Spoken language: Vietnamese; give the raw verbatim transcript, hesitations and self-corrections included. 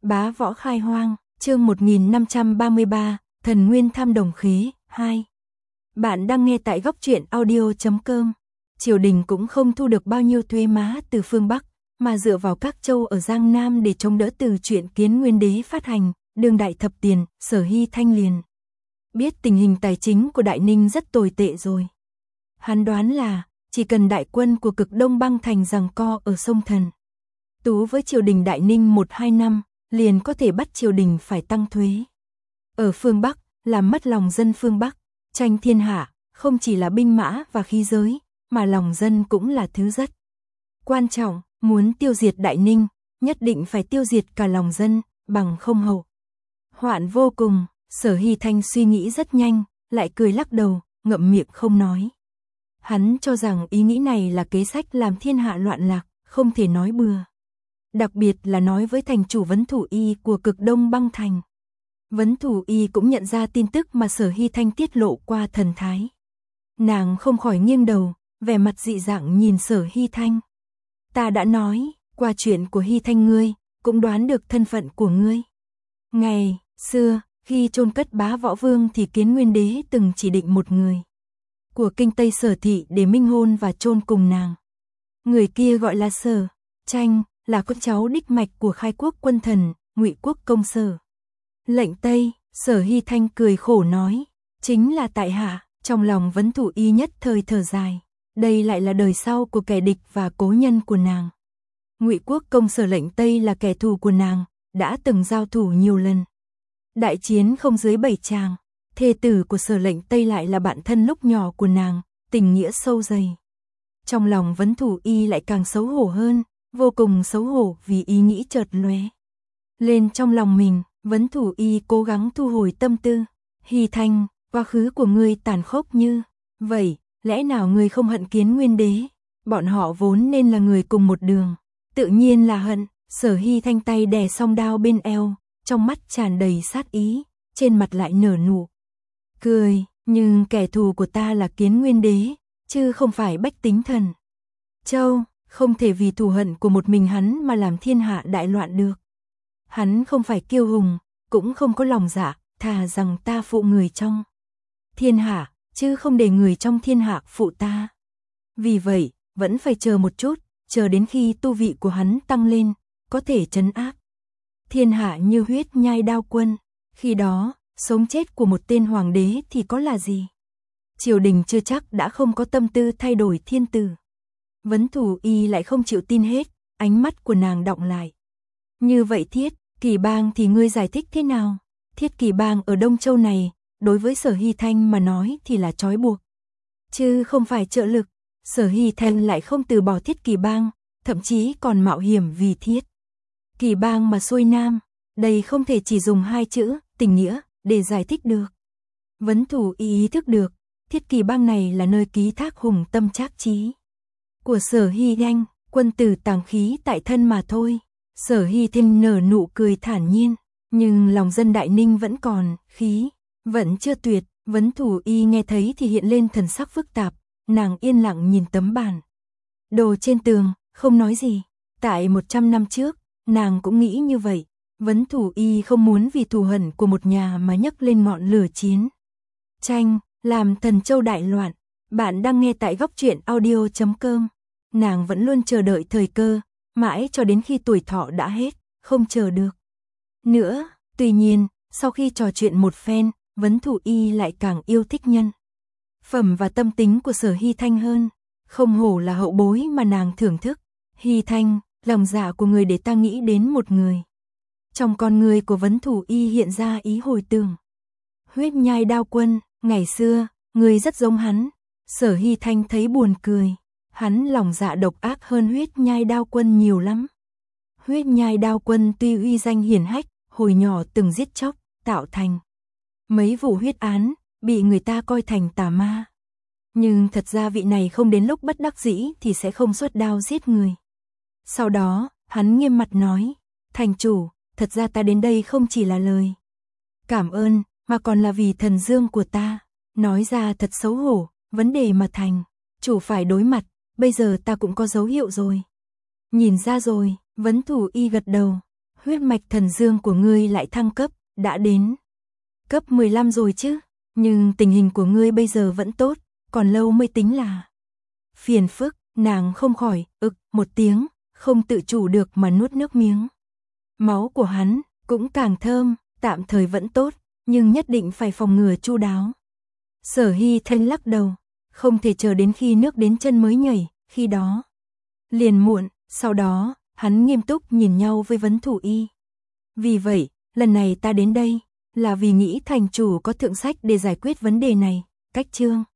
Bá võ khai hoang, chương một nghìn năm trăm ba mươi ba, Thần Nguyên Tham Đồng Khí, hai. Bạn đang nghe tại góc truyện audio chấm com. Triều đình cũng không thu được bao nhiêu thuế má từ phương Bắc, mà dựa vào các châu ở Giang Nam để chống đỡ từ chuyện Kiến Nguyên Đế phát hành, đương đại thập tiền, Sở Hy Thanh liền biết tình hình tài chính của Đại Ninh rất tồi tệ rồi. Hắn đoán là, chỉ cần đại quân của cực Đông băng thành giằng co ở sông Thần Tú với triều đình Đại Ninh một hai năm, liền có thể bắt triều đình phải tăng thuế. Ở phương Bắc, làm mất lòng dân phương Bắc, tranh thiên hạ, không chỉ là binh mã và khí giới, mà lòng dân cũng là thứ rất quan trọng. Muốn tiêu diệt Đại Ninh, nhất định phải tiêu diệt cả lòng dân, bằng không hậu hoạn vô cùng. Sở Hy Thanh suy nghĩ rất nhanh, lại cười lắc đầu, ngậm miệng không nói. Hắn cho rằng ý nghĩ này là kế sách làm thiên hạ loạn lạc, không thể nói bừa. Đặc biệt là nói với thành chủ Vấn Thủ Y của cực Đông băng thành. Vấn Thủ Y cũng nhận ra tin tức mà Sở Hy Thanh tiết lộ qua thần thái. Nàng không khỏi nghiêng đầu, vẻ mặt dị dạng nhìn Sở Hy Thanh. Ta đã nói, qua chuyện của Hy Thanh ngươi, cũng đoán được thân phận của ngươi. Ngày xưa, khi chôn cất Bá Võ Vương thì Kiến Nguyên Đế từng chỉ định một người của kinh Tây Sở thị để minh hôn và chôn cùng nàng. Người kia gọi là Sở Tranh, là con cháu đích mạch của khai quốc quân thần, Ngụy quốc công Sở Lệnh Tây. Sở Hy Thanh cười khổ nói, chính là tại hạ. Trong lòng Vấn Thủ Y nhất thời thở dài, đây lại là đời sau của kẻ địch và cố nhân của nàng. Ngụy quốc công Sở Lệnh Tây là kẻ thù của nàng, đã từng giao thủ nhiều lần. Đại chiến không dưới bảy tràng, thê tử của Sở Lệnh Tây lại là bạn thân lúc nhỏ của nàng, tình nghĩa sâu dày. Trong lòng Vấn Thủ Y lại càng xấu hổ hơn, vô cùng xấu hổ vì ý nghĩ chợt lóe lên trong lòng mình. Vấn Thủ Y cố gắng thu hồi tâm tư. Hy Thanh, quá khứ của ngươi tàn khốc như vậy, lẽ nào ngươi không hận Kiến Nguyên Đế? Bọn họ vốn nên là người cùng một đường, tự nhiên là hận. Sở Hy Thanh tay đè song đao bên eo, trong mắt tràn đầy sát ý, trên mặt lại nở nụ cười. Nhưng kẻ thù của ta là Kiến Nguyên Đế, chứ không phải Bách Tính Thần Châu, không thể vì thù hận của một mình hắn mà làm thiên hạ đại loạn được. Hắn không phải kiêu hùng, cũng không có lòng dạ, thà rằng ta phụ người trong thiên hạ, chứ không để người trong thiên hạ phụ ta. Vì vậy, vẫn phải chờ một chút, chờ đến khi tu vị của hắn tăng lên, có thể trấn áp thiên hạ như Huyết Nhai Đao Quân. Khi đó, sống chết của một tên hoàng đế thì có là gì? Triều đình chưa chắc đã không có tâm tư thay đổi thiên tử. Vấn Thủ Y lại không chịu tin hết, ánh mắt của nàng đọng lại. Như vậy Thiết Kỳ Bang thì ngươi giải thích thế nào? Thiết Kỳ Bang ở Đông Châu này, đối với Sở Hy Thanh mà nói thì là trói buộc, chứ không phải trợ lực. Sở Hy Thanh lại không từ bỏ Thiết Kỳ Bang, thậm chí còn mạo hiểm vì Thiết Kỳ Bang mà xuôi nam. Đây không thể chỉ dùng hai chữ tình nghĩa để giải thích được. Vấn Thủ Y ý thức được, Thiết Kỳ Bang này là nơi ký thác hùng tâm trác trí của Sở Hy Thanh, quân tử tàng khí tại thân mà thôi. Sở Hy Thanh nở nụ cười thản nhiên, nhưng lòng dân Đại Ninh vẫn còn khí, vẫn chưa tuyệt. Vấn Thủ Y nghe thấy thì hiện lên thần sắc phức tạp, nàng yên lặng nhìn tấm bản đồ trên tường, không nói gì. Tại một trăm năm trước, nàng cũng nghĩ như vậy. Vấn Thủ Y không muốn vì thù hận của một nhà mà nhấc lên ngọn lửa chiến tranh, làm Thần Châu đại loạn. Bạn đang nghe tại góc truyện audio chấm com. Nàng vẫn luôn chờ đợi thời cơ, mãi cho đến khi tuổi thọ đã hết, không chờ được nữa. Tuy nhiên, sau khi trò chuyện một phen, Vấn Thủ Y lại càng yêu thích nhân phẩm và tâm tính của Sở Hy Thanh hơn. Không hổ là hậu bối mà nàng thưởng thức. Hy Thanh, lòng dạ của người để ta nghĩ đến một người. Trong con người của Vấn Thủ Y hiện ra ý hồi tưởng. Huyết Nhai Đao Quân, ngày xưa, người rất giống hắn. Sở Hy Thanh thấy buồn cười. Hắn lòng dạ độc ác hơn Huyết Nhai Đao Quân nhiều lắm. Huyết Nhai Đao Quân tuy uy danh hiển hách, hồi nhỏ từng giết chóc, tạo thành mấy vụ huyết án, bị người ta coi thành tà ma. Nhưng thật ra vị này không đến lúc bất đắc dĩ thì sẽ không xuất đao giết người. Sau đó, hắn nghiêm mặt nói, thành chủ, thật ra ta đến đây không chỉ là lời cảm ơn, mà còn là vì thần dương của ta. Nói ra thật xấu hổ, vấn đề mà thành chủ phải đối mặt, bây giờ ta cũng có dấu hiệu rồi. Nhìn ra rồi. Vấn Thủ Y gật đầu. huyết mạch thần dương của ngươi lại thăng cấp, đã đến cấp mười lăm rồi chứ, nhưng tình hình của ngươi bây giờ vẫn tốt, còn lâu mới tính là phiền phức. Nàng không khỏi ực một tiếng, không tự chủ được mà nuốt nước miếng. Máu của hắn cũng càng thơm, tạm thời vẫn tốt, nhưng nhất định phải phòng ngừa chu đáo. Sở Hy Thanh lắc đầu, không thể chờ đến khi nước đến chân mới nhảy, khi đó liền muộn. Sau đó, hắn nghiêm túc nhìn nhau với Vấn Thủ Y. Vì vậy, lần này ta đến đây là vì nghĩ thành chủ có thượng sách để giải quyết vấn đề này. Cách chương